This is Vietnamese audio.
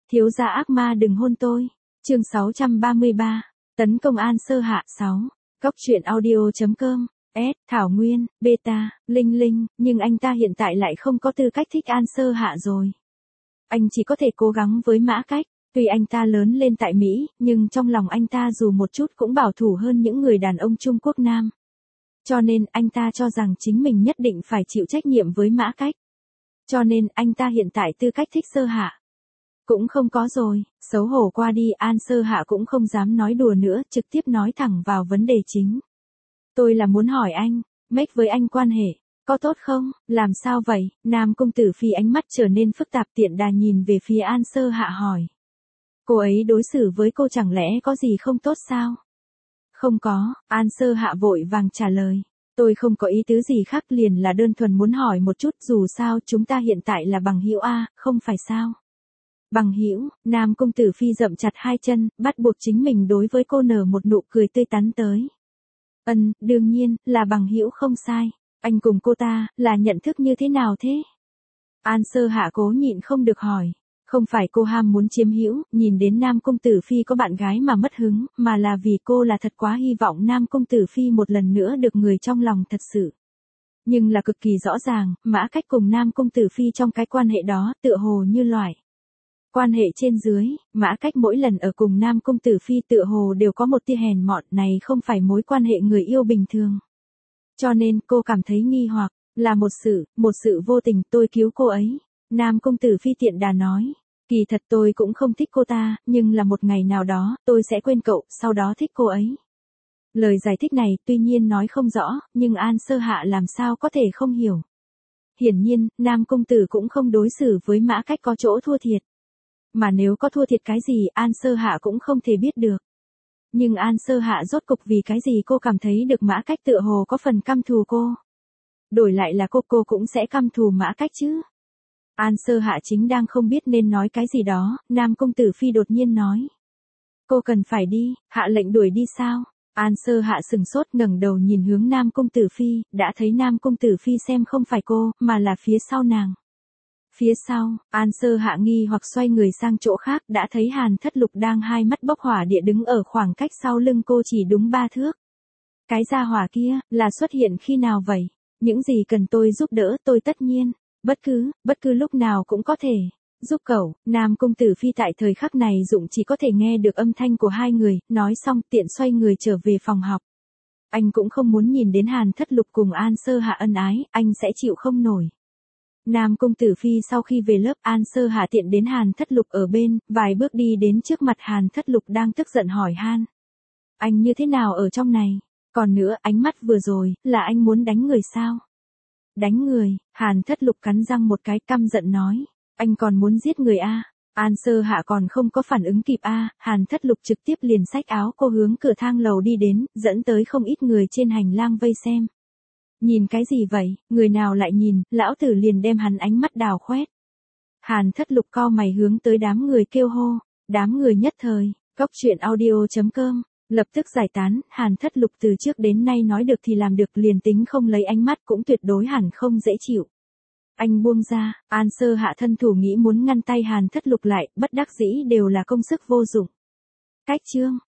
Thiếu gia ác ma đừng hôn tôi. Chương 633. Tấn công An Sơ Hạ 6. Cóc truyện audio.com. S. Thảo Nguyên, Beta, Linh Linh, nhưng anh ta hiện tại lại không có tư cách thích An Sơ Hạ rồi. Anh chỉ có thể cố gắng với Mã Cách. Tuy anh ta lớn lên tại Mỹ, nhưng trong lòng anh ta dù một chút cũng bảo thủ hơn những người đàn ông Trung Quốc Nam. Cho nên anh ta cho rằng chính mình nhất định phải chịu trách nhiệm với Mã Cách. Cho nên anh ta hiện tại tư cách thích Sơ Hạ cũng không có rồi. Xấu hổ qua đi, An Sơ Hạ cũng không dám nói đùa nữa, trực tiếp nói thẳng vào vấn đề chính. Tôi là muốn hỏi anh, Make với anh quan hệ có tốt không? Làm sao vậy? Nam công tử Phi ánh mắt trở nên phức tạp, tiện đà nhìn về phía An Sơ Hạ hỏi. Cô ấy đối xử với cô chẳng lẽ có gì không tốt sao? Không có, An Sơ Hạ vội vàng trả lời. Tôi không có ý tứ gì khác, liền là đơn thuần muốn hỏi một chút, dù sao chúng ta hiện tại là bằng hữu a, không phải sao? Bằng hữu? Nam công tử Phi dậm chặt hai chân, bắt buộc chính mình đối với cô nở một nụ cười tươi tắn tới. Đương nhiên, là bằng hữu không sai. Anh cùng cô ta, là nhận thức như thế nào thế? An Sơ Hạ cố nhịn không được hỏi. Không phải cô ham muốn chiếm hữu, nhìn đến Nam công tử Phi có bạn gái mà mất hứng, mà là vì cô là thật quá hy vọng Nam công tử Phi một lần nữa được người trong lòng thật sự. Nhưng là cực kỳ rõ ràng, Mã Cách cùng Nam công tử Phi trong cái quan hệ đó, tựa hồ như loại quan hệ trên dưới. Mã Cách mỗi lần ở cùng Nam công tử Phi tựa hồ đều có một tia hèn mọn, này không phải mối quan hệ người yêu bình thường. Cho nên cô cảm thấy nghi hoặc, là một sự vô tình, tôi cứu cô ấy. Nam công tử Phi tiện đà nói. Kỳ thật tôi cũng không thích cô ta, nhưng là một ngày nào đó, tôi sẽ quên cậu, sau đó thích cô ấy. Lời giải thích này tuy nhiên nói không rõ, nhưng An Sơ Hạ làm sao có thể không hiểu. Hiển nhiên, Nam công tử cũng không đối xử với Mã Cách có chỗ thua thiệt. Mà nếu có thua thiệt cái gì, An Sơ Hạ cũng không thể biết được. Nhưng An Sơ Hạ rốt cục vì cái gì cô cảm thấy được Mã Cách tựa hồ có phần căm thù cô. Đổi lại là cô cũng sẽ căm thù Mã Cách chứ. An Sơ Hạ chính đang không biết nên nói cái gì đó, Nam công tử Phi đột nhiên nói. Cô cần phải đi, hạ lệnh đuổi đi sao? An Sơ Hạ sừng sốt ngẩng đầu nhìn hướng Nam công tử Phi, đã thấy Nam công tử Phi xem không phải cô, mà là phía sau nàng. Phía sau, An Sơ Hạ nghi hoặc xoay người sang chỗ khác, đã thấy Hàn Thất Lục đang hai mắt bốc hỏa địa đứng ở khoảng cách sau lưng cô chỉ đúng 3 thước. Cái gia hỏa kia, là xuất hiện khi nào vậy? Những gì cần tôi giúp đỡ, tôi tất nhiên, bất cứ lúc nào cũng có thể giúp cậu. Nam công tử Phi tại thời khắc này dụng chỉ có thể nghe được âm thanh của hai người, nói xong tiện xoay người trở về phòng học. Anh cũng không muốn nhìn đến Hàn Thất Lục cùng An Sơ Hạ ân ái, anh sẽ chịu không nổi. Nam công tử Phi sau khi về lớp, An Sơ Hạ tiện đến Hàn Thất Lục ở bên, vài bước đi đến trước mặt Hàn Thất Lục đang tức giận hỏi han. Anh như thế nào ở trong này? Còn nữa, ánh mắt vừa rồi, là anh muốn đánh người sao? Đánh người? Hàn Thất Lục cắn răng một cái, căm giận nói. Anh còn muốn giết người a? An Sơ Hạ còn không có phản ứng kịp a, Hàn Thất Lục trực tiếp liền xách áo cô hướng cửa thang lầu đi đến, dẫn tới không ít người trên hành lang vây xem. Nhìn cái gì vậy, người nào lại nhìn, lão tử liền đem hắn ánh mắt đào khoét. Hàn Thất Lục cau mày hướng tới đám người kêu hô, đám người nhất thời, cóc truyện audio.com, lập tức giải tán. Hàn Thất Lục từ trước đến nay nói được thì làm được, liền tính không lấy ánh mắt cũng tuyệt đối hẳn không dễ chịu. Anh buông ra, An Sơ Hạ thân thủ nghĩ muốn ngăn tay Hàn Thất Lục lại, bất đắc dĩ đều là công sức vô dụng. Cách chương.